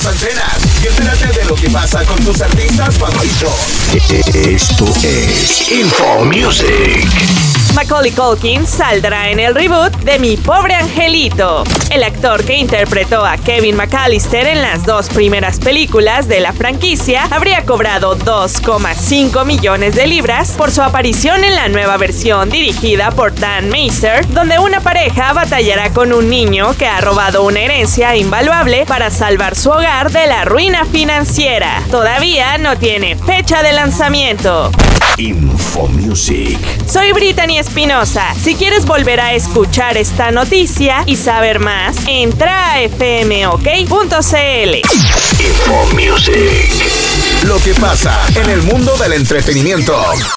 antenas y entérate de lo que pasa con tus artistas favoritos. Esto es Info Music. Macaulay Culkin saldrá en el reboot de Mi Pobre Angelito. El actor que interpretó a Kevin McAllister en las dos primeras películas de la franquicia habría cobrado 2,5 millones de libras por su aparición en la nueva versión dirigida por Dan Meiser, donde una pareja batallará con un niño que ha robado una herencia invaluable para salvar su hogar de la ruina financiera. Todavía no tiene fecha de lanzamiento. Info Music. Soy Brittany Espinosa. Si quieres volver a escuchar esta noticia y saber más, entra a fmok.cl. Info Music. Lo que pasa en el mundo del entretenimiento.